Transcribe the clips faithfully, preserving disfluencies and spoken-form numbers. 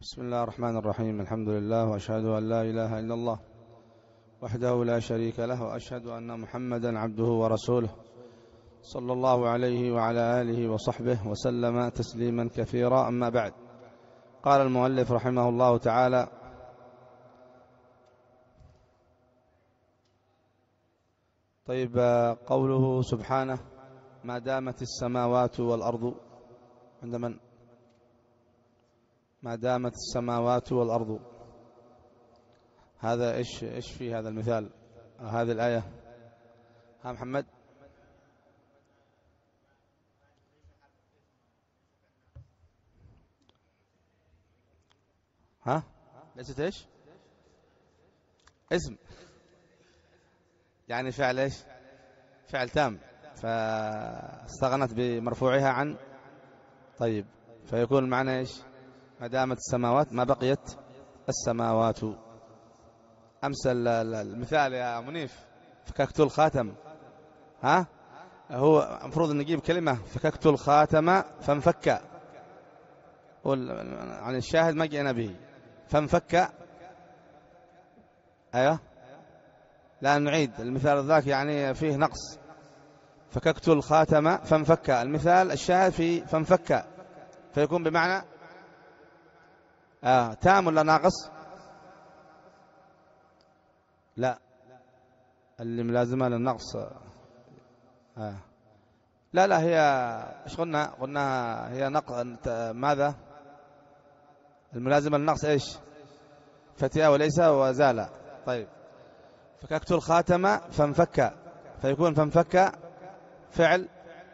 بسم الله الرحمن الرحيم. الحمد لله، وأشهد أن لا إله إلا الله وحده لا شريك له، وأشهد أن محمدا عبده ورسوله صلى الله عليه وعلى آله وصحبه وسلم تسليما كثيرا. أما بعد، قال المؤلف رحمه الله تعالى: طيب، قوله سبحانه: ما دامت السماوات والأرض، عند من؟ ما دامت السماوات والأرض، هذا إيش إيش في هذا المثال، هذه الآية؟ ها محمد؟ ها ليست إيش؟ اسم، يعني فعل إيش؟ فعل تام، فاستغنت بمرفوعها عن. طيب، فيكون المعنى إيش؟ ما دامت السماوات، ما بقيت السماوات. أمثل المثال يا منيف: فككت الخاتم. ها هو المفروض أن نجيب كلمة فككت الخاتم فانفك، عن الشاهد ما جئنا به. فانفك، أيوه، لا نعيد المثال ذاك، يعني فيه نقص. فككت الخاتم فانفك، المثال الشاهد في فانفك، فيكون بمعنى آه تام ولا ناقص؟ لا، اللي ملازمة للنقص. آه. لا لا هي ايش قلنا؟ قلنا هي نق... ماذا الملازمة للنقص؟ ايش؟ فتئة وليس وزال. طيب، فككت الخاتم فانفك، فيكون فانفك فعل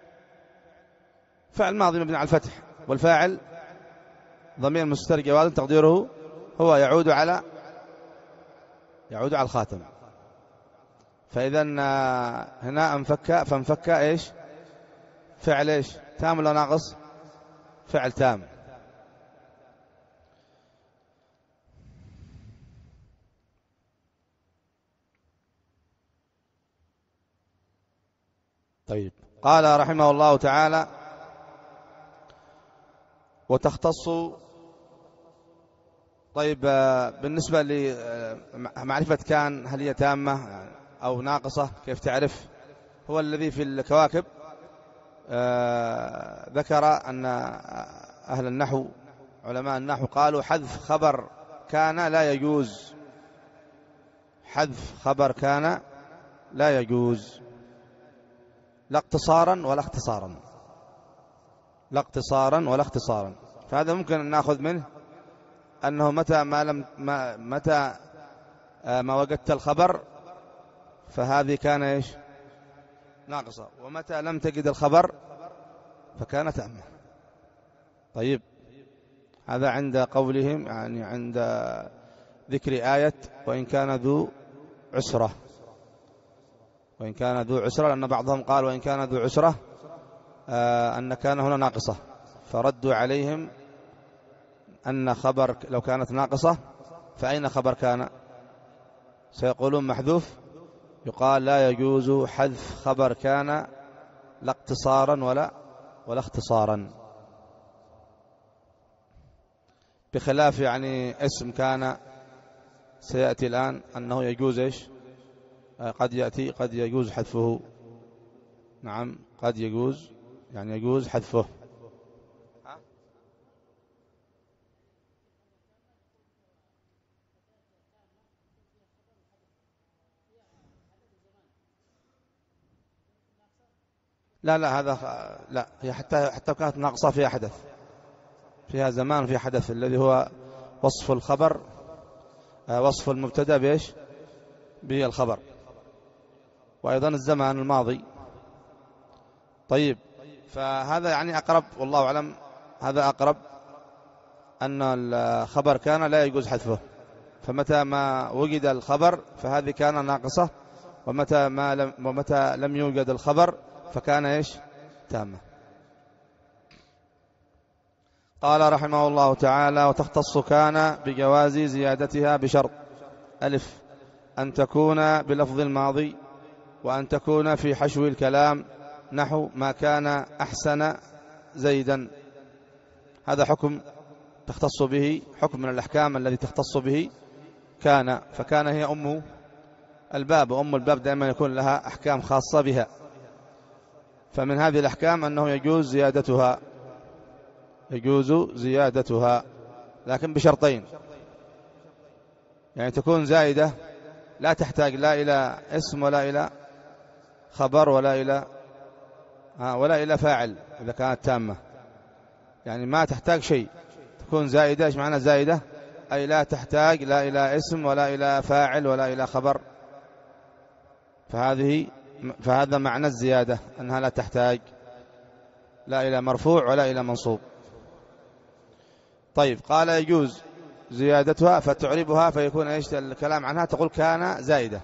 فعل ماضي مبني على الفتح، والفاعل ضمير مستتر جواز تقديره هو يعود على يعود على الخاتم. فإذا هنا انفك فانفك ايش؟ فعل ايش؟ تام ولا ناقص؟ فعل تام. طيب، قال رحمه الله تعالى: وتختص. طيب، بالنسبة لمعرفة كان، هل هي تامة أو ناقصة؟ كيف تعرف؟ هو الذي في الكواكب آه ذكر أن أهل النحو، علماء النحو، قالوا حذف خبر كان لا يجوز. حذف خبر كان لا يجوز، لا اقتصارا ولا اختصارا، لا اقتصارا ولا اختصارا. فهذا ممكن أن نأخذ منه أنه متى ما لم ما متى ما وجدت الخبر فهذه كان إيش؟ ناقصة، ومتى لم تجد الخبر فكان تامة. طيب، هذا عند قولهم، يعني عند ذكر آية وإن كان ذو عسرة. وإن كان ذو عسرة، لأن بعضهم قال وإن كان ذو عسرة آه أن كان هنا ناقصة، فردوا عليهم أن خبر لو كانت ناقصة فأين خبر كان؟ سيقولون محذوف. يقال لا يجوز حذف خبر كان لا اقتصارا ولا ولا اختصارا، بخلاف يعني اسم كان سيأتي الآن أنه يجوز إيش؟ قد يأتي قد يجوز حذفه. نعم، قد يجوز، يعني يجوز حذفه. لا لا هذا لا، هي حتى حتى كانت ناقصة فيها حدث، فيها زمان فيها حدث، الذي هو وصف الخبر، وصف المبتدا بإيش؟ به الخبر، وأيضا الزمان الماضي. طيب، فهذا يعني أقرب، والله أعلم، هذا أقرب أن الخبر كان لا يجوز حذفه. فمتى ما وجد الخبر فهذه كان ناقصة، ومتى ما لم ومتى لم يوجد الخبر فكان إيش؟ تامة. قال رحمه الله تعالى: وتختص كان بجواز زيادتها بشرط: ألف، أن تكون بلفظ الماضي، وأن تكون في حشو الكلام، نحو ما كان أحسن زيدا. هذا حكم تختص به حكم من الأحكام الذي تختص به كان، فكان هي أم الباب، وأم الباب دائما يكون لها أحكام خاصة بها. فمن هذه الأحكام أنه يجوز زيادتها، يجوز زيادتها لكن بشرطين، يعني تكون زائدة لا تحتاج لا إلى اسم ولا إلى خبر ولا إلى ولا إلى فاعل إذا كانت تامة، يعني ما تحتاج شيء، تكون زائدة. إيش معنى زائدة؟ أي لا تحتاج لا إلى اسم ولا إلى فاعل ولا إلى خبر، فهذه فهذا معنى الزيادة، أنها لا تحتاج لا إلى مرفوع ولا إلى منصوب. طيب قال يجوز زيادتها، فتعربها فيكون ايش الكلام عنها؟ تقول كان زائدة،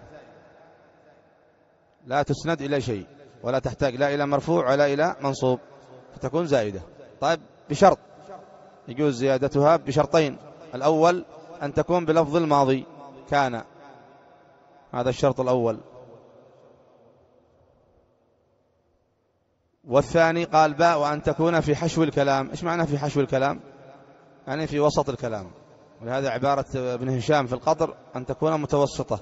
لا تسند إلى شيء ولا تحتاج لا إلى مرفوع ولا إلى منصوب، فتكون زائدة. طيب بشرط، يجوز زيادتها بشرطين: الأول أن تكون بلفظ الماضي كان، هذا الشرط الأول. والثاني قال باء وأن تكون في حشو الكلام. إيش معنى في حشو الكلام؟ يعني في وسط الكلام، ولهذا عبارة ابن هشام في القطر أن تكون متوسطة،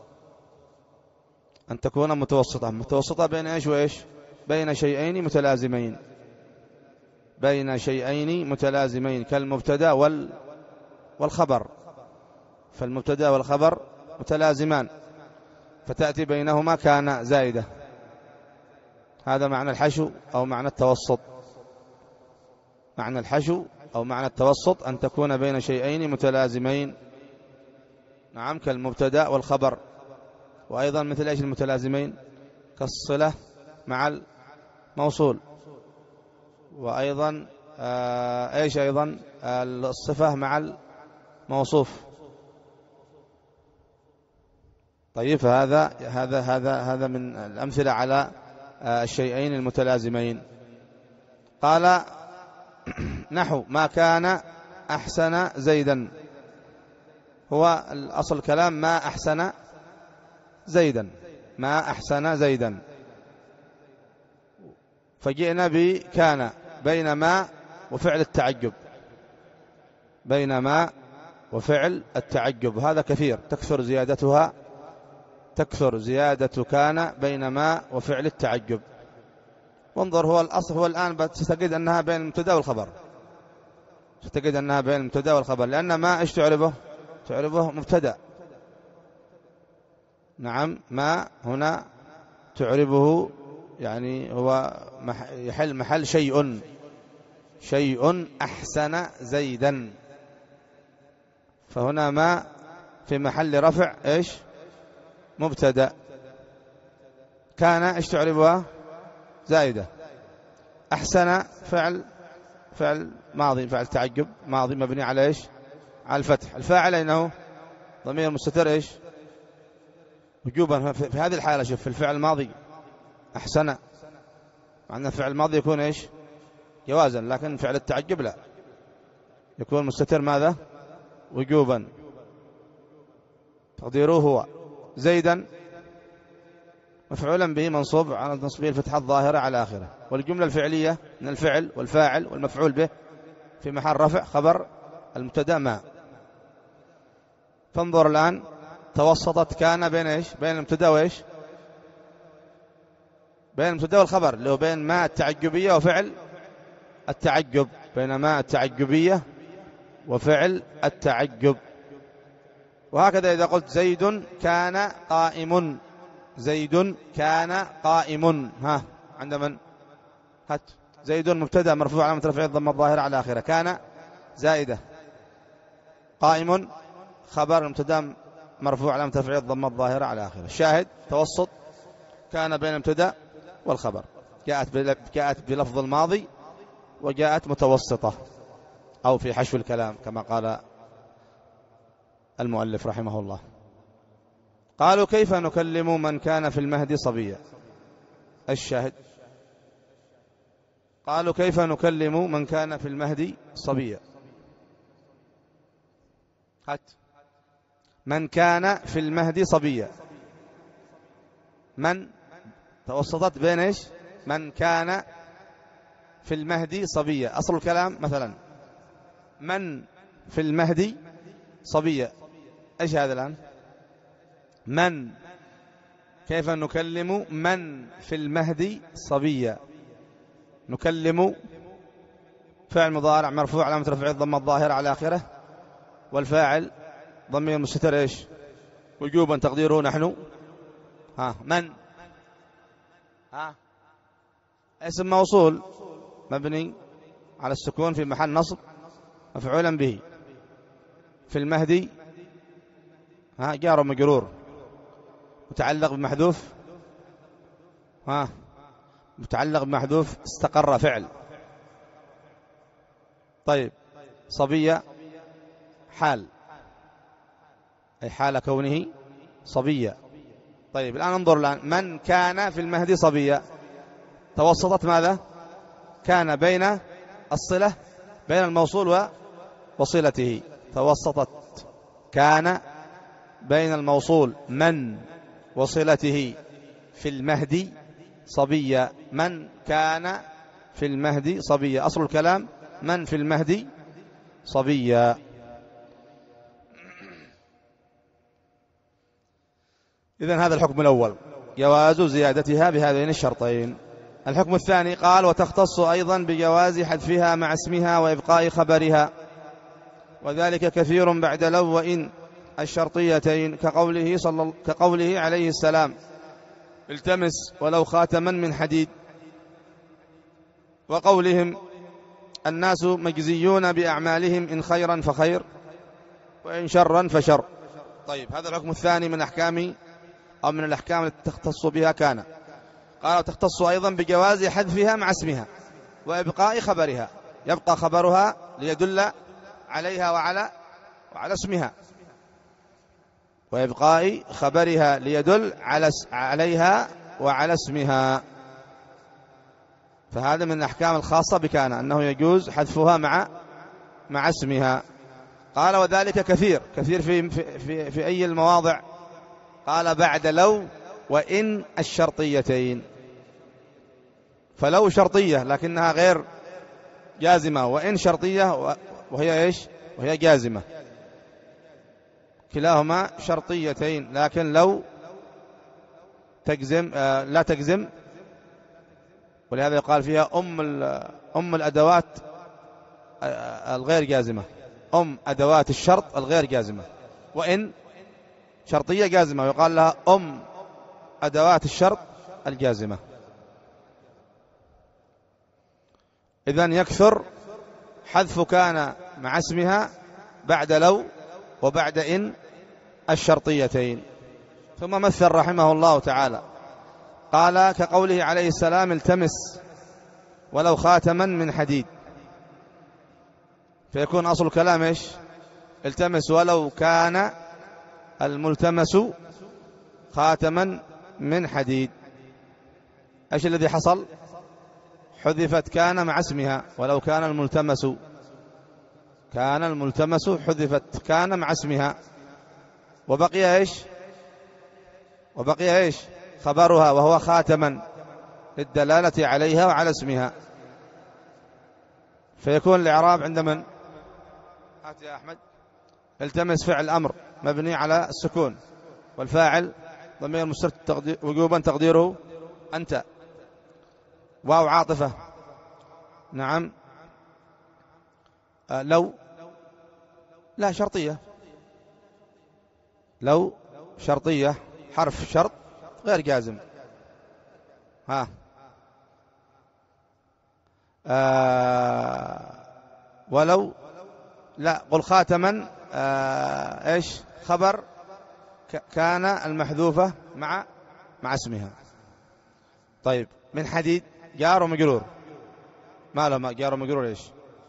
أن تكون متوسطة. متوسطة بين إيش وإيش؟ بين شيئين متلازمين، بين شيئين متلازمين كالمبتدا وال والخبر، فالمبتدا والخبر متلازمان فتأتي بينهما كان زائدة. هذا معنى الحشو أو معنى التوسط. معنى الحشو أو معنى التوسط أن تكون بين شيئين متلازمين، نعم، كالمبتدا والخبر. وأيضا مثل إيش المتلازمين؟ كالصلة مع الموصول، وأيضا آه إيش أيضا آه الصفة مع الموصوف. طيب فهذا هذا هذا هذا من الأمثلة على آه الشيئين المتلازمين. قال نحو ما كان أحسن زيدا، هو الأصل الكلام ما أحسن زيدا، ما أحسن زيدا، فجئنا بكان بين ما وفعل التعجب، بين ما وفعل التعجب، هذا كثير، تكثر زيادتها، تكثر زيادة كان بين ما وفعل التعجب. وانظر، هو الأصل هو الآن بتستجد أنها بين المبتدا والخبر، تستجد أنها بين المبتدا والخبر، لأن ما إيش تعربه؟ تعربه مبتدا، نعم، ما هنا تعربه يعني هو يحل محل شيء، شيء أحسن زيدا، فهنا ما في محل رفع إيش؟ مبتدا. كان إيش تعربها؟ زائدة. أحسن فعل فعل ماضي، فعل تعجب ماضي مبني على إيش؟ على الفتح. الفاعل إنه ضمير مستتر إيش؟ وجوبا. في هذه الحالة شوف، في الفعل الماضي أحسن، مع أن الفعل الماضي يكون إيش؟ جوازا، لكن فعل التعجب لا، يكون مستتر ماذا؟ وجوبا. تقديره هو زيدا مفعولا به منصوب على نصبه الفتحة الظاهرة على آخره، والجملة الفعلية من الفعل والفاعل والمفعول به في محل رفع خبر المبتدا ما. فانظر الآن، توسطت كان بين إيش؟ بين المبتدا وإيش؟ بين المبتدا والخبر، اللي هو بين ما التعجبية وفعل التعجب، بين ما التعجبية وفعل التعجب. وهكذا إذا قلت زيد كان قائم، زيد كان قائم، ها عند من؟ هات زيد مبتدا مرفوع علامة رفعه الضمة الظاهرة على آخره، كان زائدة، قائم خبر مبتدا مرفوع علامة رفعه الضمة الظاهرة على آخره. الشاهد توسط كان بين المبتدا والخبر، جاءت جاءت بلفظ الماضي وجاءت متوسطة أو في حشو الكلام كما قال المؤلف رحمه الله. قالوا كيف نكلم من كان في المهد صبيا؟ الشاهد قالوا كيف نكلم من كان في المهد صبيا. هات من كان في المهد صبيا، من توسطت بين إيش؟ من كان في المهد صبيا. أصل الكلام مثلا من في المهدي صبيا. إيش هذا الآن؟ من، كيف نكلم من في المهدي صبيا؟ نكلم فعل مضارع مرفوع علامة رفعه الضمة الظاهرة على آخره، والفاعل ضمير مستتر إيش وجوبا تقديره نحن. ها من، ها اسم موصول مبني على السكون في محل نصب مفعولا به. في المهدي ها جار ومجرور متعلق بمحذوف، ها متعلق بمحذوف استقر فعل. طيب صبية حال، أي حال كونه صبية. طيب الآن انظر الآن، من كان في المهدي صبية، توسطت ماذا؟ كان بين الصلة بين الموصول وصلته، توسطت كان بين الموصول من وصلته في المهدي صبية. من كان في المهدي صبية، أصل الكلام من في المهدي صبية. إذن هذا الحكم الأول جواز زيادتها بهذين الشرطين. الحكم الثاني قال وتختص أيضا بجواز حذفها مع اسمها وإبقاء خبرها، وذلك كثير بعد لو وإن الشرطيتين، كقوله, صلى كقوله عليه السلام التمس ولو خاتما من حديد، وقولهم الناس مجزيون بأعمالهم إن خيرا فخير وإن شرا فشر. طيب هذا الحكم الثاني من أحكام أو من الأحكام التي تختص بها كان. قال وتختص أيضا بجواز حذفها مع اسمها وإبقاء خبرها، يبقى خبرها ليدل عليها وعلى وعلى اسمها، وإبقاء خبرها ليدل على عليها وعلى اسمها. فهذا من الأحكام الخاصة بكان أنه يجوز حذفها مع مع اسمها. قال وذلك كثير كثير في في في أي المواضع؟ قال بعد لو وإن الشرطيتين. فلو شرطية لكنها غير جازمة، وإن شرطية وهي إيش وهي جازمة، كلاهما شرطيتين، لكن لو تجزم آه لا تجزم، ولهذا يقال فيها أم أم الأدوات الغير جازمة، أم أدوات الشرط الغير جازمة. وإن شرطية جازمة ويقال لها أم أدوات الشرط الجازمة. إذن يكثر حذف كان مع اسمها بعد لو وبعد إن الشرطيتين. ثم مثل رحمه الله تعالى قال كقوله عليه السلام التمس ولو خاتما من حديد، فيكون أصل الكلام إيش؟ التمس ولو كان الملتمس خاتما من حديد. إيش الذي حصل؟ حذفت كان مع اسمها، ولو كان الملتمس كان الملتمس حذفت كان مع اسمها، وبقي إيش وبقي إيش خبرها وهو خاتما للدلالة عليها وعلى اسمها. فيكون الإعراب عند من؟ هات يا أحمد. التمس فعل أمر مبني على السكون، والفاعل ضمير مستتر وجوبا تقديره أنت. واو عاطفة نعم. آه لو لا شرطية، لو شرطية حرف شرط غير جازم. ها آه ولو لا قل خاتما آه ايش خبر كان المحذوفة مع مع اسمها. طيب من حديد جار ومجرور، ما له جار ومجرور ايش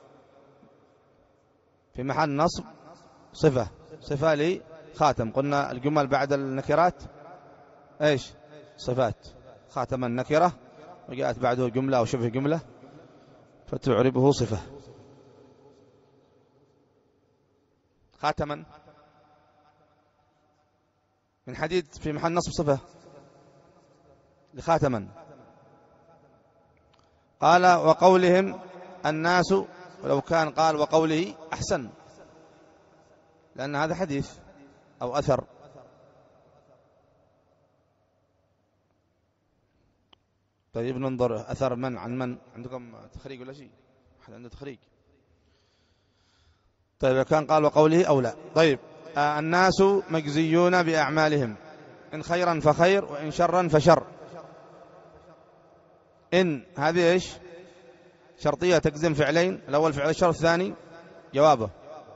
في محل نصب صفة صفة لخاتم. قلنا الجمل بعد النكرات ايش صفات، خاتم النكرة وجاءت بعده جملة أو شبه جملة فتعربه صفة. خاتما من حديد في محل نصب صفة لخاتما. قال وقولهم الناس، ولو كان قال وقوله أحسن، لأن هذا حديث أو أثر. طيب ننظر أثر من عن من. عندكم تخريج ولا شيء؟ أحد عنده تخريج؟ طيب كان قال وقوله أو لا. طيب آه الناس مجزيون بأعمالهم إن خيرا فخير وإن شرا فشر. إن هذه إيش؟ شرطية تجزم فعلين، الأول فعل الشر الثاني جوابه.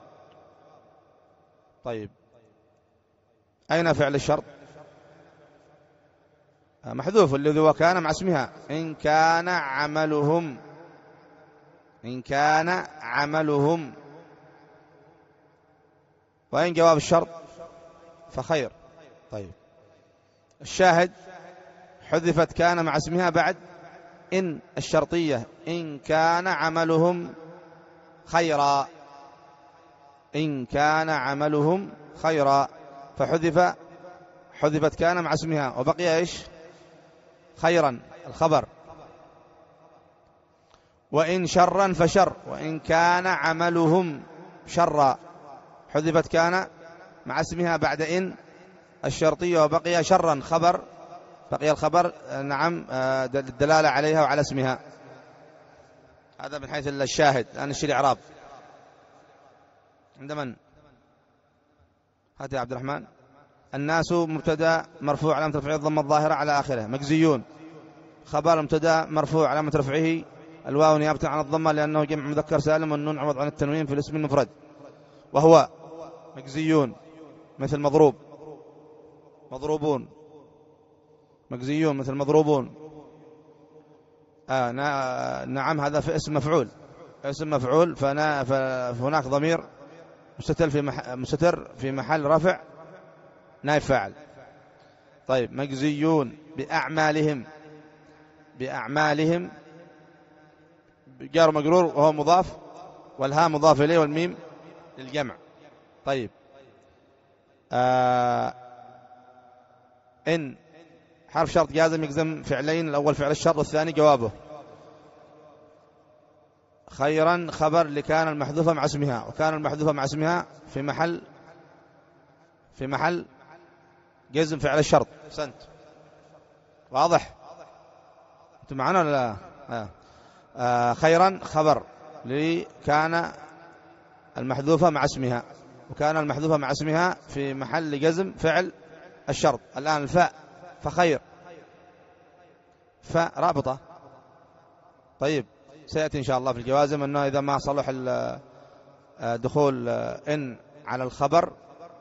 طيب أين فعل الشرط؟ آه محذوف الذي وكان مع اسمها إن كان عملهم، إن كان عملهم. وإن جواب الشرط فخير. طيب الشاهد حذفت كان مع اسمها بعد إن الشرطية إن كان عملهم خيرا، إن كان عملهم خيرا، فحذف حذفت كان مع اسمها وبقي إيش؟ خيرا الخبر. وإن شرا فشر، وإن كان عملهم شرا، حذفت كان مع اسمها بعد إن الشرطية وبقي شرا خبر، بقي الخبر نعم الدلالة عليها وعلى اسمها. هذا من حيث الشاهد. الآن الشيء الإعراب عند من؟ هات يا عبد الرحمن. الناس مبتدا مرفوع علامة رفعه الضمة الظاهرة على آخره. مجزيون خبر مبتدا مرفوع علامة رفعه الواو نيابة عن الضمة لأنه جمع مذكر سالم والنون عوض عن التنوين في الاسم المفرد. وهو مجزيون مثل مضروب، مضروبون. مجزيون مثل مضروبون. آه نعم هذا في اسم مفعول، اسم مفعول فهناك ضمير مستتر في مح... مستتر في محل رفع نائب فاعل. طيب مجزيون بأعمالهم، بأعمالهم جار مجرور وهو مضاف والها مضاف إليه والميم للجمع. طيب آه إن حرف شرط جازم يجزم فعلين، الأول فعل الشرط والثاني جوابه. خيرا خبر لكان المحذوفة مع اسمها، وكان المحذوفة مع اسمها في محل في محل جزم فعل الشرط. سنت واضح انتم معنا ولا لا؟ آه. آه خيرا خبر لكان المحذوفة مع اسمها، وكان المحذوفة مع اسمها في محل جزم فعل الشرط. الآن الفاء فخير فاء رابطة. طيب سيأتي إن شاء الله في الجوازم أنه إذا ما صلح دخول إن على الخبر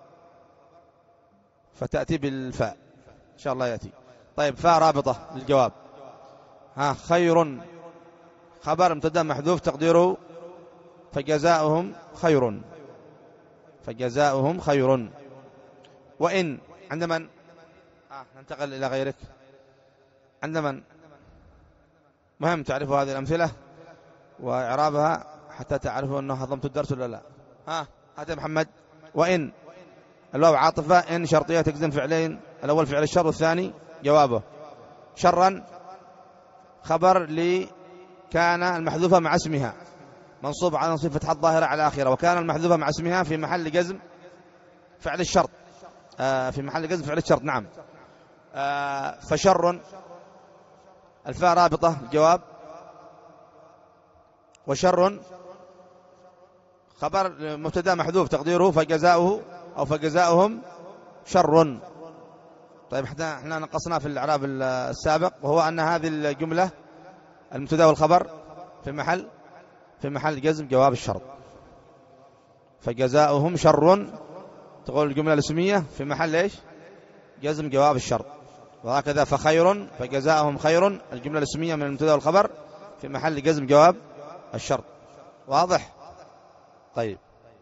فتأتي بالفاء إن شاء الله يأتي. طيب فاء رابطة للجواب. ها خير خبر مبتدا محذوف تقديره فجزاؤهم خير، فجزاؤهم خير. وإن عند من؟ آه ننتقل إلى غيرك. عند من؟ مهم تعرفوا هذه الأمثلة وإعرابها حتى تعرفوا أنه هضمت الدرس ولا لا. ها هات محمد. وإن الواو عاطفة، إن شرطية تجزم فعلين، الأول فعل الشر والثاني جوابه. شرا خبر لكان المحذوفة مع اسمها منصوب على نصب فتحة الظاهرة على آخرة، وكان المحذوفة مع اسمها في محل جزم فعل الشرط. آه في محل جزم فعل الشرط نعم. آه فشر الفاء رابطة الجواب. وشر خبر مبتدا محذوف تقديره فجزاؤه أو فجزاؤهم شر. طيب احنا نقصنا في الإعراب السابق وهو أن هذه الجملة المبتدا والخبر في محل في محل جزم جواب الشرط. فجزاؤهم شر تقول الجملة الاسمية في محل ايش؟ جزم جواب الشرط. وهكذا فخير فجزاؤهم خير الجملة الاسمية من المبتدا والخبر في محل جزم جواب الشرط. واضح؟ طيب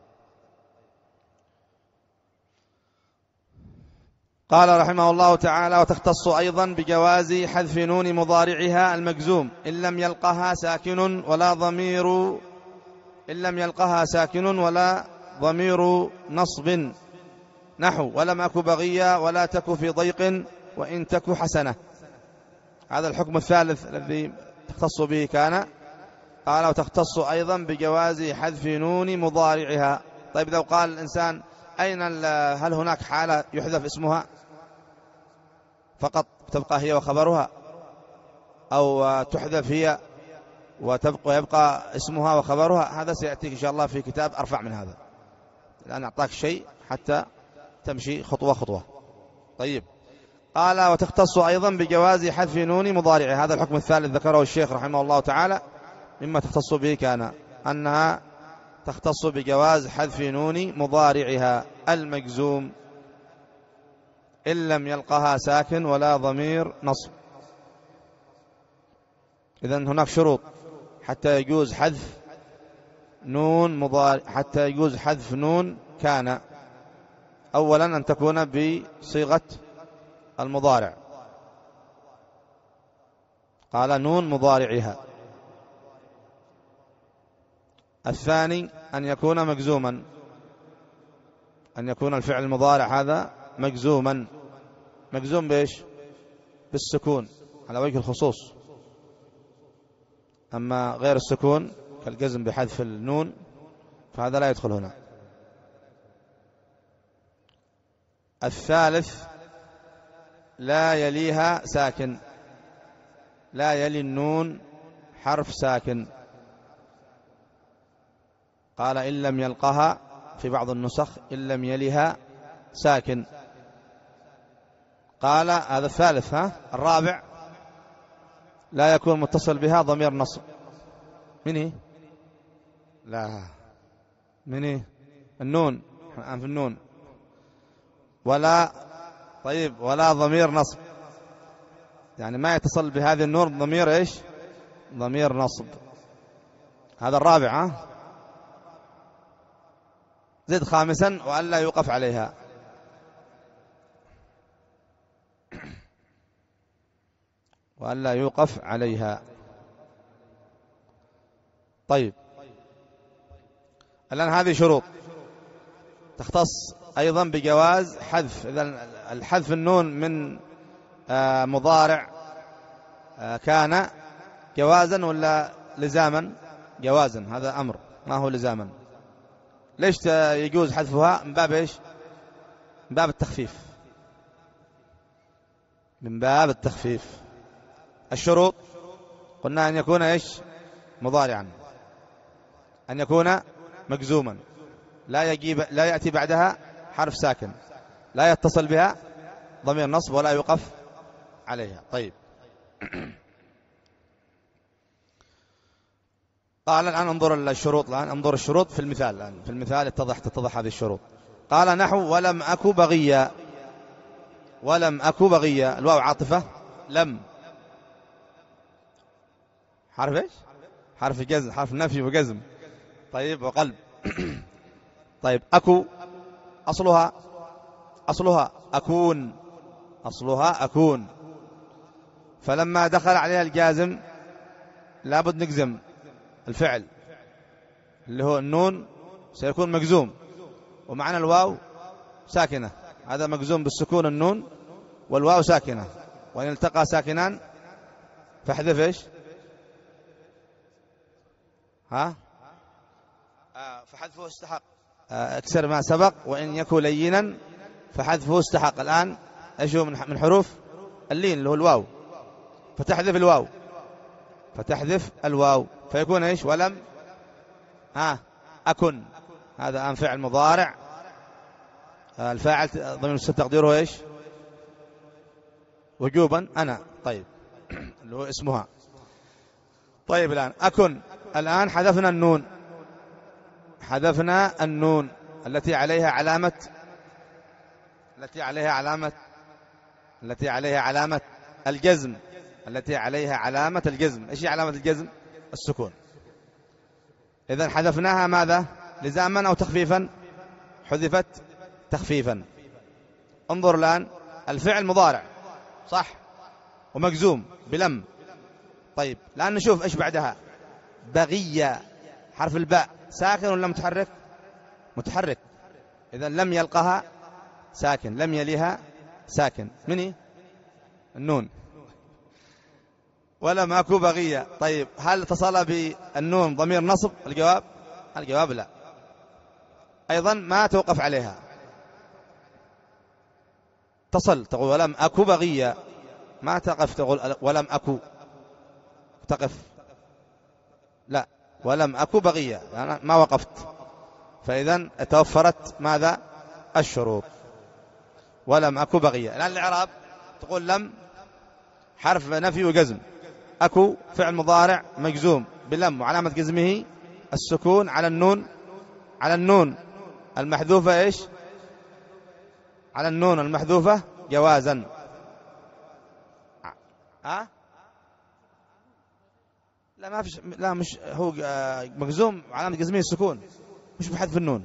قال رحمه الله تعالى وتختص أيضا بجواز حذف نون مضارعها المجزوم إن لم يلقها ساكن ولا ضمير إن لم يلقها ساكن ولا ضمير نصب نحو ولم أك بغيا ولا تك في ضيق وإن تك حسنة. هذا الحكم الثالث الذي تختص به كان. قال وتختص أيضا بجواز حذف نون مضارعها. طيب لو قال الإنسان أين هل هناك حالة يحذف اسمها فقط تبقى هي وخبرها، أو تحذف هي وتبقى ويبقى اسمها وخبرها؟ هذا سيأتيك إن شاء الله في كتاب أرفع من هذا، الآن أعطاك شيء حتى تمشي خطوة خطوة. طيب، قال وتختص أيضا بجواز حذف نون مضارعها. هذا الحكم الثالث ذكره الشيخ رحمه الله تعالى مما تختص به كان أنها تختص بجواز حذف نون مضارعها المجزوم إن لم يلقها ساكن ولا ضمير نصب. إذن هناك شروط حتى يجوز حذف نون مضارع، حتى يجوز حذف نون كان. أولا أن تكون بصيغة المضارع، قال نون مضارعها. الثاني أن يكون مجزوما، أن يكون الفعل المضارع هذا مجزوما. مجزوم بإيش؟ بالسكون على وجه الخصوص، أما غير السكون كالجزم بحذف النون فهذا لا يدخل هنا. الثالث لا يليها ساكن، لا يلي النون حرف ساكن. قال إن لم يلقها في بعض النسخ إن لم يليها ساكن. قال هذا الثالث. ها الرابع لا يكون متصل بها ضمير نصب. من هي؟ لا، من هي؟ النون، الآن في النون. ولا طيب ولا ضمير نصب، يعني ما يتصل بهذه النون ضمير إيش؟ ضمير نصب. هذا الرابع. ها زد خامسا وألا يوقف عليها. وألا يوقف عليها. طيب، الآن هذه شروط تختص أيضا بجواز حذف. إذن الحذف النون من مضارع كان جوازا ولا لزاما؟ جوازا، هذا أمر ما هو لزاما. ليش يجوز حذفها؟ من باب إيش؟ من باب التخفيف، من باب التخفيف. الشروط قلنا أن يكون إيش؟ مضارعا، أن يكون مجزوما، لا يجيب لا يأتي بعدها حرف ساكن، لا يتصل بها ضمير نصب ولا يوقف عليها. طيب، قال الآن انظر الشروط. الآن انظر الشروط في المثال. الآن في المثال اتضح تتضح هذه الشروط. قال نحو ولم أكو بغيا. ولم أكو بغيا، الواو عاطفة، لم حرف إيش؟ حرف جزم، حرف نفي وجزم. طيب، وقلب. طيب، أكو أصلها أصلها أكون، أصلها أكون. فلما دخل عليها الجازم لابد نجزم الفعل اللي هو النون، سيكون مجزوم، ومعنى الواو ساكنة. هذا مجزوم بالسكون النون والواو ساكنة، وإن التقى ساكنان فاحذف إيش؟ ها آه فحذفه استحق. آه اكسر ما سبق، وإن يكن لينا فحذفه استحق. الآن ايش هو من حروف اللين اللي هو الواو، فتحذف الواو، فتحذف الواو فيكون ايش؟ ولم ها أكن. هذا الآن فعل مضارع. آه الفاعل ضمير مستتر تقديره ايش؟ وجوبا أنا. طيب، اللي هو اسمها. طيب، الآن أكن. الآن حذفنا النون، حذفنا النون التي عليها علامة التي عليها علامة التي عليها علامة الجزم التي عليها علامة الجزم. ايش هي علامة الجزم؟ السكون. إذن حذفناها ماذا؟ لزاما أو تخفيفا؟ حذفت تخفيفا. انظر الآن، الفعل مضارع صح ومجزوم بلم. طيب، الآن نشوف ايش بعدها. بغية، حرف الباء ساكن ولا متحرك؟ متحرك. إذن لم يلقها ساكن، لم يليها ساكن. مني النون. ولم أكو بغية. طيب، هل اتصل بالنون ضمير نصب؟ الجواب الجواب لا. أيضا ما توقف عليها. تصل تقول ولم أكو بغية، ما تقف تقول ولم أكو، تقف لا، ولم أكو بغية يعني ما وقفت. فإذا توفرت ماذا؟ الشروط. ولم أكو بغية. الآن الإعراب تقول لم حرف نفي وجزم، أكو فعل مضارع مجزوم بلم وعلامة جزمه السكون على النون، على النون المحذوفة إيش؟ على النون المحذوفة جوازا. ها؟ لا ما فيش، لا مش هو مجزوم علامة جزمه السكون، مش بحذف النون.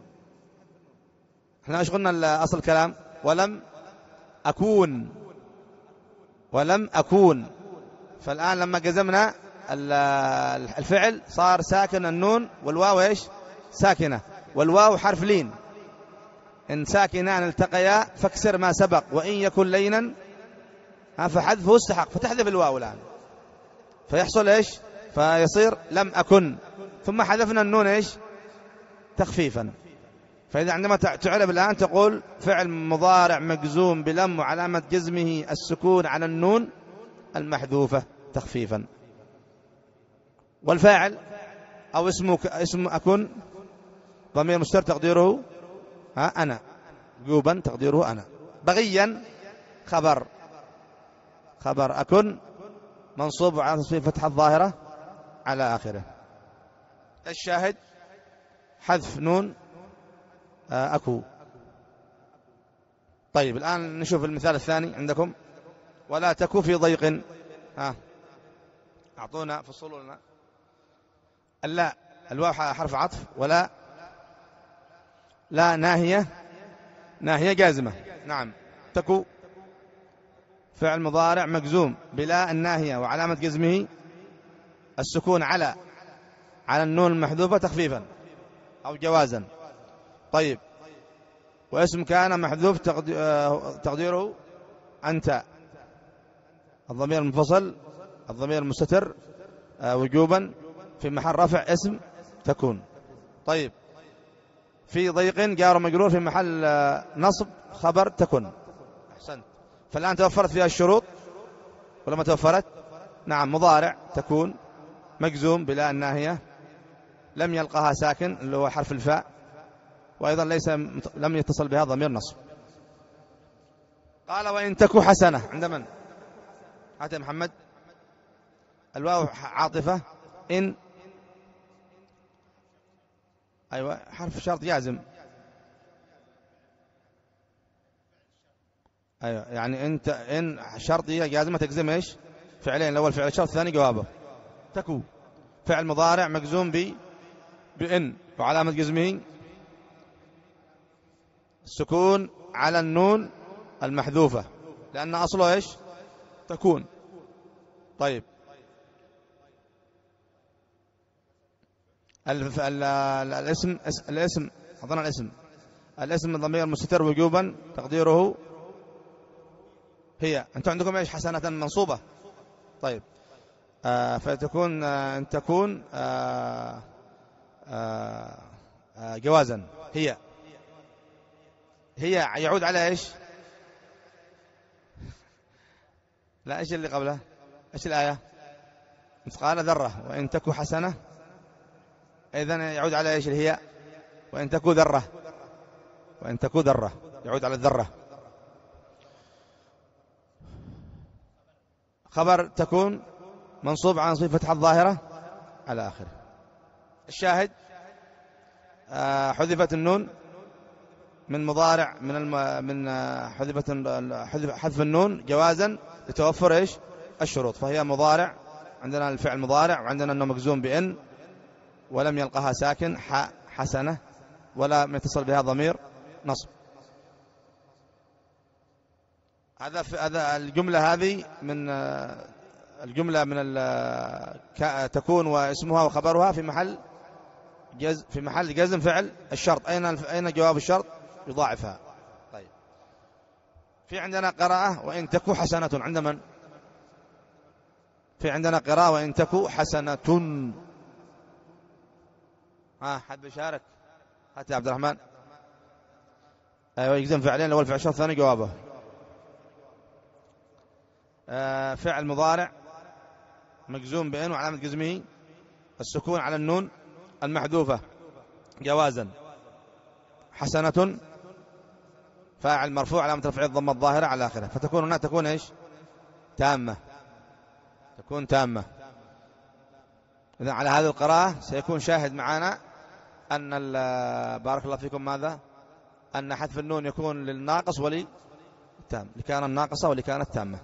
احنا ايش قلنا اصل الكلام؟ ولم أكون، ولم أكون. فالآن لما جزمنا الفعل صار ساكن النون والواو ايش؟ ساكنة، والواو حرف لين، إن ساكنان التقيا فاكسر ما سبق وإن يكن لينا فحذفه استحق، فتحذف الواو الآن فيحصل ايش؟ فيصير لم أكن، ثم حذفنا النون ايش؟ تخفيفا. فإذا عندما تعرب الآن تقول فعل مضارع مجزوم بلم وعلامة جزمه السكون على النون المحذوفة تخفيفا. والفاعل أو اسمه اسم أكن ضمير مستتر تقديره ها أنا، وجوبا تقديره أنا. بغيا خبر، خبر أكن منصوب وعلى تصفية فتحة الظاهرة على آخره. الشاهد حذف نون أكو. طيب الآن نشوف المثال الثاني عندكم. ولا تكو في ضيق، ها أعطونا فصلوا لنا. اللا الواو حرف عطف، ولا لا ناهية، ناهية جازمة. نعم. تكو فعل مضارع مجزوم بلا الناهية وعلامة جزمه السكون على على النون المحذوفة تخفيفا أو جوازا. طيب واسم كان محذوف تقديره أنت، الضمير المنفصل الضمير المستتر وجوبا في محل رفع اسم تكون. طيب في ضيق جار مجرور في محل نصب خبر تكون. أحسنت. فالآن توفرت فيها الشروط ولما توفرت؟ نعم. مضارع تكون مجزوم بلا الناهية، لم يلقها ساكن اللي هو حرف الفاء، وأيضا ليس لم يتصل بها ضمير نصب. قال وإن تكو حسنة عند من؟ هات يا محمد. الواو عاطفة، إن أيوة حرف شرط جازم. أيوة يعني أنت إن شرطية جازمة تجزم إيش؟ فعلين، الأول فعل الشرط الثاني جوابه. تكو فعل مضارع مجزوم ب بإن وعلامة جزمه السكون على النون المحذوفة لأن أصله إيش؟ تكون. طيب الاسم الاسم أظن الاسم الاسم الضمير مستتر وجوبا تقديره هي. أنتم عندكم إيش؟ حسنة منصوبة. طيب آه فتكون آه أن تكون آه آه آه جوازا. هي هي يعود على إيش؟ لا إيش اللي قبلها؟ إيش الآية؟ مثقال ذرة. وإن تكو حسنة إذن يعود على إيش الهي؟ وإن تكو ذرة، وإن تكو ذرة يعود على الذرة. خبر تكون منصوب عن صفة فتحة الظاهرة على آخره. الشاهد آه حذفت النون من مضارع من الم... من حذفت حذف النون جوازا لتوفر إيش؟ الشروط. فهي مضارع، عندنا الفعل مضارع وعندنا أنه مجزوم بإن ولم يلقها ساكن ح حسنة ولا يتصل بها ضمير نصب. هذا هذا الجملة هذه من الجملة من تكون واسمها وخبرها في محل جز في محل جزم فعل الشرط. أين أين جواب الشرط؟ يضاعفها. طيب في عندنا قراءة وإن تكو حسنة. عند من؟ في عندنا قراءة وإن تكو حسنة. ها حد بيشارك؟ هات يا عبد الرحمن. أيوة يجزم فعلين، الأول فعل الشرط الثاني جوابه. آه فعل مضارع مجزوم بإن وعلامة جزمه السكون على النون المحذوفة جوازا. حسنة فاعل مرفوع علامة رفعه الضمة الظاهرة على آخره، فتكون هنا تكون إيش؟ تامة، تكون تامة. إذا على هذه القراءة سيكون شاهد معنا أن بارك الله فيكم ماذا؟ أن حذف النون يكون للناقص وللتام، لكان الناقصة ولكانت تامة.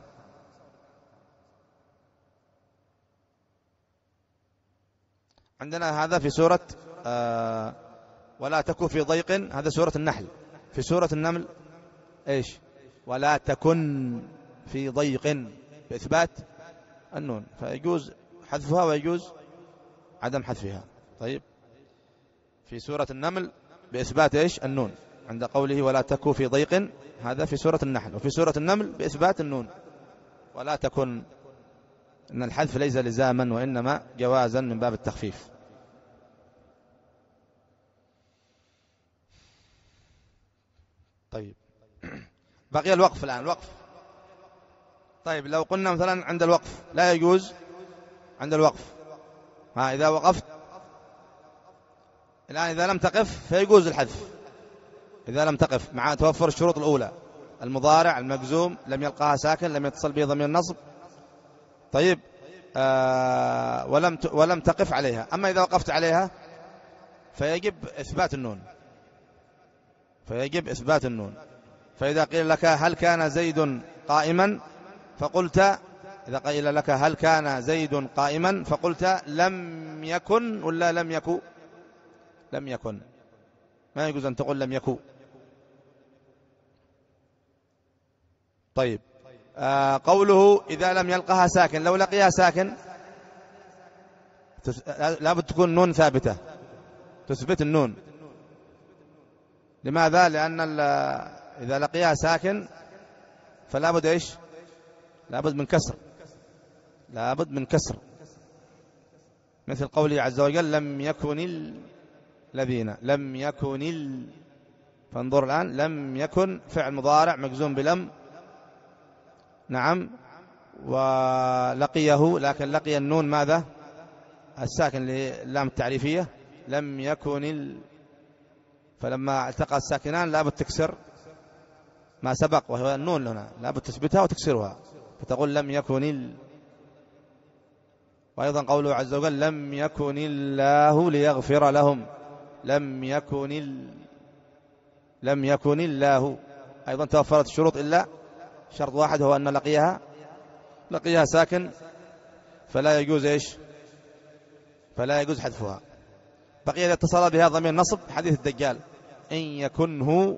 عندنا هذا في سورة آه ولا تكن في ضيق، هذا سورة النحل. في سورة النمل إيش؟ ولا تكن في ضيق بإثبات النون، فيجوز حذفها ويجوز عدم حذفها. طيب في سورة النمل بإثبات إيش؟ النون، عند قوله ولا تكن في ضيق، هذا في سورة النحل. وفي سورة النمل بإثبات النون ولا تكن، إن الحذف ليس لزاما وإنما جوازا من باب التخفيف. طيب بقي الوقف الآن. الوقف، طيب لو قلنا مثلا عند الوقف لا يجوز عند الوقف، ها إذا وقفت الآن إذا لم تقف فيجوز الحذف، إذا لم تقف مع توفر الشروط الأولى: المضارع المجزوم لم يلقاها ساكن لم يتصل به ضمير النصب. طيب آه ولم ولم تقف عليها. أما إذا وقفت عليها فيجب إثبات النون، فيجب إثبات النون. فإذا قيل لك هل كان زيد قائما فقلت، إذا قيل لك هل كان زيد قائما فقلت لم يكن ولا لم يكن؟ لم يكن، ما يجوز أن تقول لم يكن. طيب آه قوله إذا لم يلقها ساكن، لو لقيها ساكن لابد تكون نون ثابتة تثبت النون. لماذا؟ لأن إذا لقيها ساكن فلابد إيش؟ لابد من كسر، لابد من كسر، مثل قوله عز وجل لم يكن الذين، لم يكن ال... فانظر الآن، لم يكن فعل مضارع مجزوم بلم، نعم، ولقيه، لكن لقي النون ماذا؟ الساكن للام التعريفية، لم يكن ال... فلما التقى الساكنان لابد تكسر ما سبق وهو النون هنا، لابد تثبتها وتكسرها، فتقول لم يكن ال... وأيضا قوله عز وجل لم يكن الله ليغفر لهم، لم يكن ال... لم يكن الله، أيضا توفرت الشروط إلا شرط واحد هو أن لقيها لقيها ساكن، فلا يجوز إيش؟ فلا يجوز حذفها. بقي إذا اتصل بها ضمير نصب حديث الدجال إن يكنه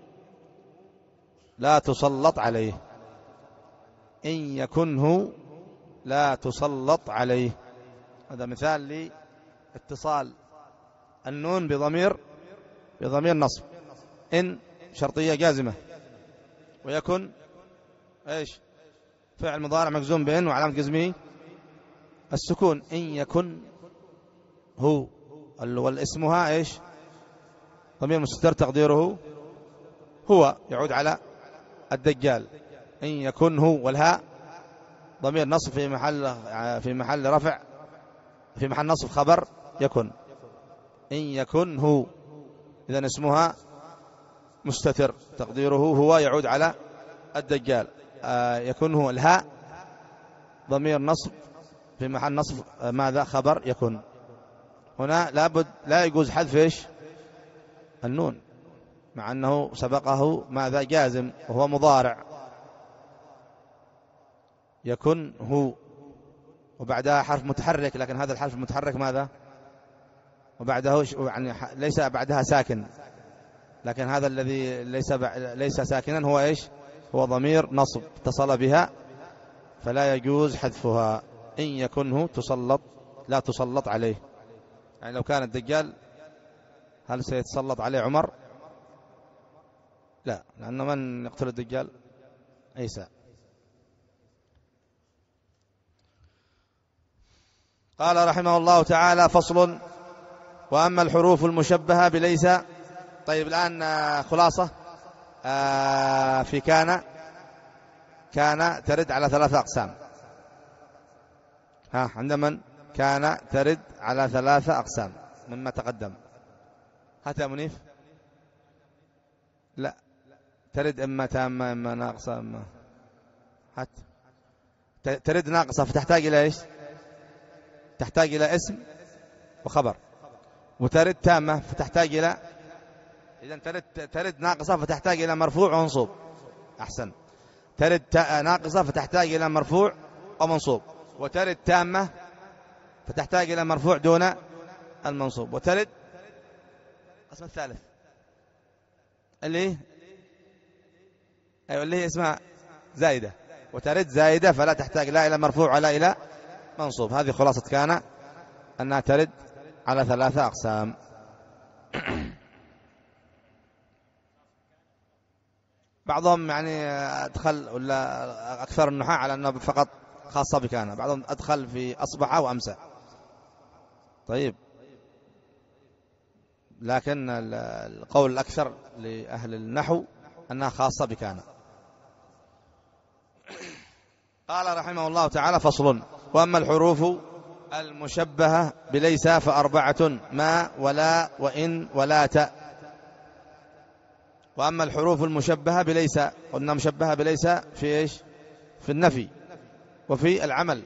لا تسلط عليه، إن يكنه لا تسلط عليه. هذا مثال لاتصال النون بضمير بضمير نصب. إن شرطية جازمة، ويكن إيش؟ فعل مضارع مجزوم بإن وعلامة جزمه السكون. إن يكن هو والاسمها إيش؟ ضمير مستتر تقديره هو، يعود على الدجال. إن يكن هو، والهاء ضمير نصب في محل في محل رفع في محل نصب خبر يكن. إن يكن هو، إذن اسمها مستتر تقديره هو، يعود على الدجال. آه يكن هو، الهاء ضمير نصب في محل نصب ماذا؟ خبر يكن. هنا لابد لا يجوز حذف إيش؟ النون، مع أنه سبقه ماذا؟ جازم وهو مضارع. يكن هو وبعدها حرف متحرك، لكن هذا الحرف المتحرك ماذا؟ وبعده يعني ليس بعدها ساكن، لكن هذا الذي ليس ليس ساكنا هو إيش؟ هو ضمير نصب اتصل بها، فلا يجوز حذفها. إن يكنه تسلط لا تسلط عليه، يعني لو كان الدجال هل سيتسلط عليه عمر؟ لا، لأن من يقتل الدجال؟ عيسى. قال رحمه الله تعالى: فصل: وأما الحروف المشبهة بليس. طيب الآن خلاصة في كان. كان ترد على ثلاثة أقسام. ها عند من كان ترد على ثلاثة أقسام مما تقدم؟ هات يا منيف. لا، ترد إما تامة إما ناقصة إما هات. ترد ناقصة فتحتاج إلى إيش؟ تحتاج إلى اسم وخبر. وترد تامة فتحتاج إلى، إذن ترد ترد ناقصة فتحتاج إلى مرفوع ومنصوب. أحسن. ترد ناقصة فتحتاج إلى مرفوع ومنصوب. وترد تامة فتحتاج إلى مرفوع دون المنصوب. وترد القسم الثالث اللي أيوة اللي هي اسمها زائدة. وترد زائدة فلا تحتاج لا إلى مرفوع ولا إلى منصوب. هذه خلاصة كان أنها ترد على ثلاثة أقسام. بعضهم يعني أدخل ولا أكثر النحاة على أنه فقط خاصة بكان، بعضهم أدخل في أصبح وأمسى. طيب، لكن القول الأكثر لأهل النحو أنها خاصة بكان. قال رحمه الله تعالى: فصل. وأما الحروف المشبهة بليس فأربعة: ما ولا وإن ولا تاء. وأما الحروف المشبهة بليس، قلنا مشبهة بليس في إيش؟ في النفي وفي العمل.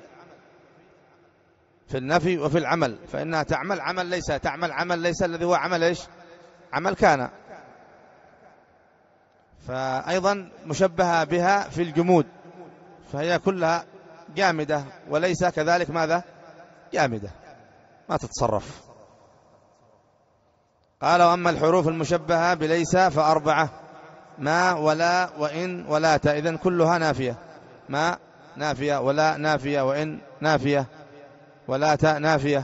في النفي وفي العمل، فإنها تعمل عمل ليس، تعمل عمل ليس الذي هو عمل إيش؟ عمل كان. فأيضا مشبهة بها في الجمود، فهي كلها جامدة، وليس كذلك ماذا؟ جامدة، ما تتصرف. قال: وأما الحروف المشبهة بليس فأربعة: ما ولا وإن ولا تاء. إذن كلها نافية. ما نافية، ولا نافية، وإن نافية، ولا تاء نافية.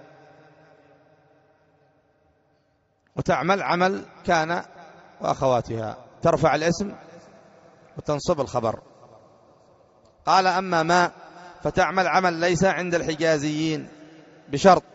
وتعمل عمل كان وأخواتها، ترفع الاسم وتنصب الخبر. قال: أما ما فتعمل عمل ليس عند الحجازيين بشرط.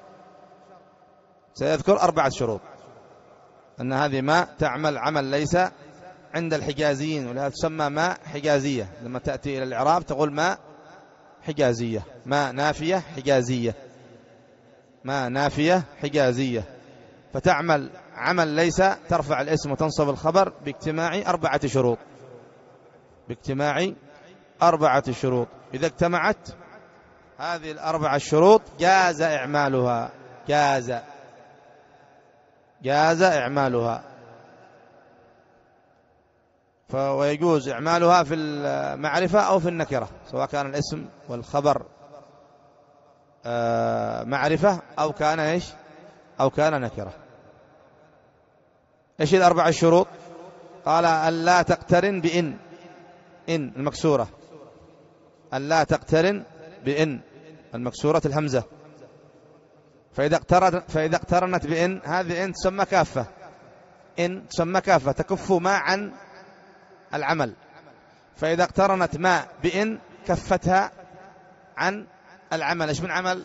سيذكر أربعة شروط أن هذه ما تعمل عمل ليس عند الحجازيين، ولهذا تسمى ما حجازية. لما تأتي إلى الإعراب تقول ما حجازية، ما نافية حجازية، ما نافية حجازية. فتعمل عمل ليس، ترفع الاسم وتنصب الخبر باجتماع أربعة شروط. باجتماع أربعة شروط. إذا اجتمعت هذه الأربعة الشروط جاز إعمالها. جاز جاز إعمالها. ويجوز إعمالها في المعرفة أو في النكرة، سواء كان الاسم والخبر معرفة أو كان إيش؟ أو كان نكرة. إيش الأربع الشروط؟ قال: ألا تقترن بإن، إن المكسورة، ألا تقترن بإن المكسورة الهمزة. فإذا اقترنت فإذا اقترنت بإن، هذه إن تسمى كافة. إن تسمى كافة تكف ما عن العمل. فإذا اقترنت ما بإن كفتها عن العمل. إيش من عمل؟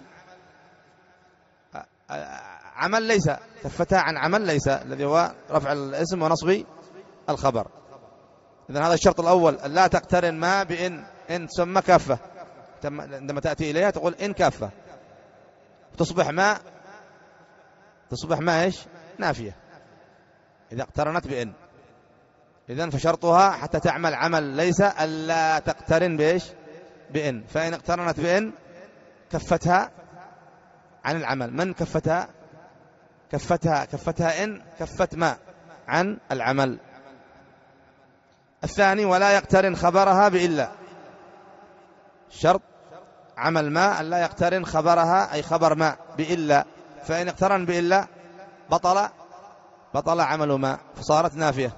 عمل ليس، كفتها عن عمل ليس الذي هو رفع الاسم ونصب الخبر. إذن هذا الشرط الأول: لا تقترن ما بإن. إن تسمى كافة، عندما تأتي إليها تقول إن كافة، تصبح ما تصبح ما إيش؟ نافية إذا اقترنت بإن. إذن فشرطها حتى تعمل عمل ليس ألا تقترن بإيش؟ بإن. فإن اقترنت بإن كفتها عن العمل. من كفتها؟ كفتها كفتها إن كفت ما عن العمل. الثاني: ولا يقترن خبرها بإلا. شرط عمل ما ألا يقترن خبرها، أي خبر ما، بإلا. فإن اقترن بإلا بطل بطل عمل ما، فصارت نافية،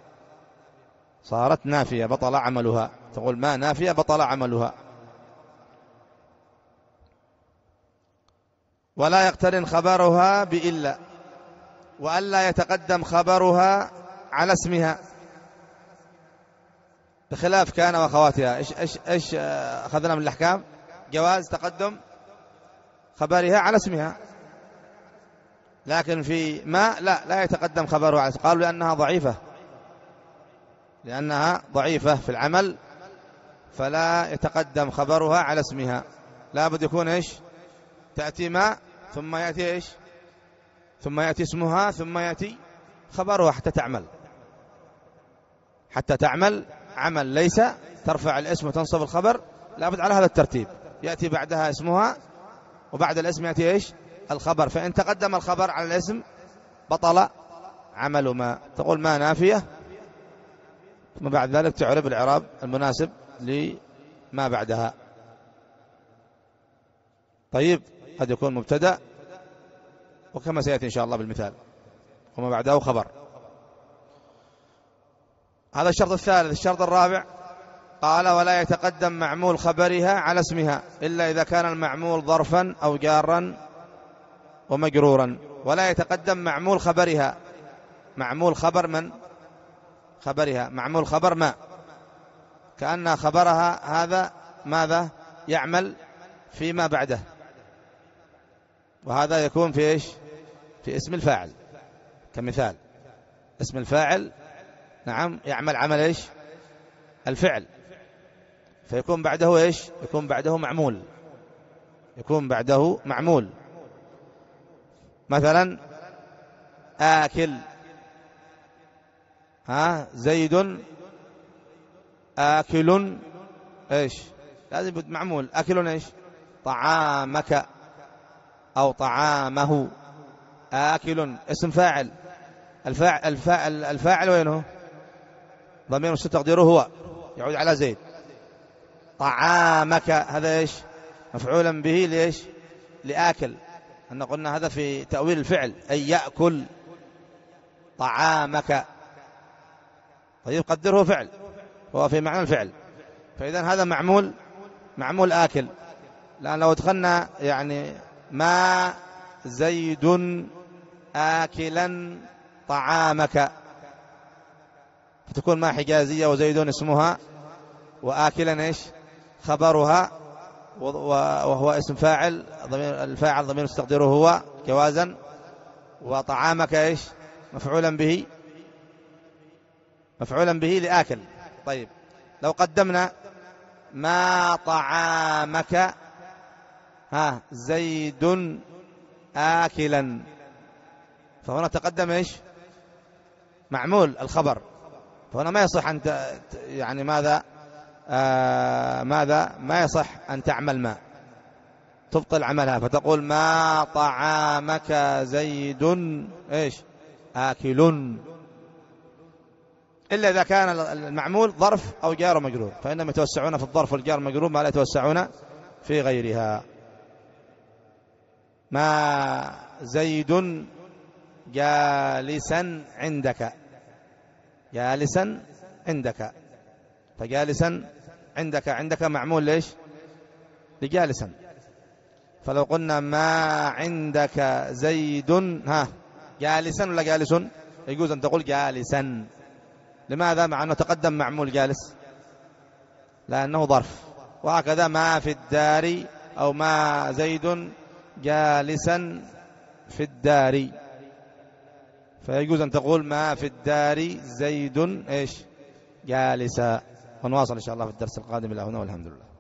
صارت نافية بطل عملها. تقول ما نافية بطل عملها. ولا يقترن خبرها بإلا، وألا يتقدم خبرها على اسمها، بخلاف كان وأخواتها. إيش إيش إيش أخذنا من الأحكام؟ جواز تقدم خبرها على اسمها. لكن في ما لا لا يتقدم خبرها على اسمها. قالوا لأنها ضعيفة، لأنها ضعيفة في العمل فلا يتقدم خبرها على اسمها، لا بد يكون إيش؟ تأتي ما ثم يأتي إيش؟ ثم يأتي اسمها ثم يأتي خبرها حتى تعمل، حتى تعمل عمل، ليس ترفع الاسم وتنصب الخبر، لا بد على هذا الترتيب، يأتي بعدها اسمها وبعد الاسم يأتي إيش؟ الخبر. فإن تقدم الخبر على الاسم بطل عمل ما. تقول ما نافية، ثم بعد ذلك تعرب الإعراب المناسب لما بعدها. طيب، قد يكون مبتدأ وكما سيأتي إن شاء الله بالمثال، وما بعده خبر. هذا الشرط الثالث. الشرط الرابع قال ولا يتقدم معمول خبرها على اسمها إلا إذا كان المعمول ظرفا أو جارا ومجرورا. ولا يتقدم معمول خبرها، معمول خبر من؟ خبرها، معمول خبر ما، كأن خبرها هذا ماذا؟ يعمل فيما بعده، وهذا يكون في إيش؟ في اسم الفاعل. كمثال اسم الفاعل نعم يعمل عمل إيش؟ الفعل، فيكون بعده إيش؟ يكون بعده معمول، يكون بعده معمول. مثلا آكل، ها زيد آكل إيش؟ لازم معمول. آكل إيش؟ طعامك أو طعامه. آكل اسم فاعل، الفاعل الفاعل, الفاعل وينه؟ ضمير مستتر تقديره هو، يعود على زيد. طعامك هذا إيش؟ مفعولا به لإيش؟ لآكل. أن قلنا هذا في تأويل الفعل، أي يأكل طعامك. طيب قدره فعل، هو في معنى الفعل، فإذا هذا معمول، معمول آكل. لأن لو دخلنا يعني ما زيد آكلا طعامك، فتكون ما حجازية وزيد اسمها وآكلا إيش؟ خبرها، وهو اسم فاعل، ضمير الفاعل ضمير مستقدره هو جوازا، وطعامك إيش؟ مفعولا به، مفعولا به لآكل. طيب لو قدمنا ما طعامك ها زيد آكلا، فهنا تقدم إيش؟ معمول الخبر، فهنا ما يصح أن يعني ماذا آه ماذا ما يصح أن تعمل ما، تبطل عملها، فتقول ما طعامك زيد إيش؟ آكل، إلا إذا كان المعمول ظرف أو جار ومجرور، فإنهم يتوسعون في الظرف والجار والمجرور ما لا يتوسعون في غيرها. ما زيد جالسا عندك، جالسا عندك، فجالسا عندك، عندك معمول ليش؟ لجالسا. فلو قلنا ما عندك زيد ها جالسا ولا جالس؟ يجوز أن تقول جالسا. لماذا؟ مع أنه تقدم معمول جالس، لأنه ظرف. وهكذا ما في الدار أو ما زيد جالسا في الدار، فيجوز أن تقول ما في الدار زيد إيش؟ جالسا. ونواصل إن شاء الله في الدرس القادم. إلى هنا والحمد لله.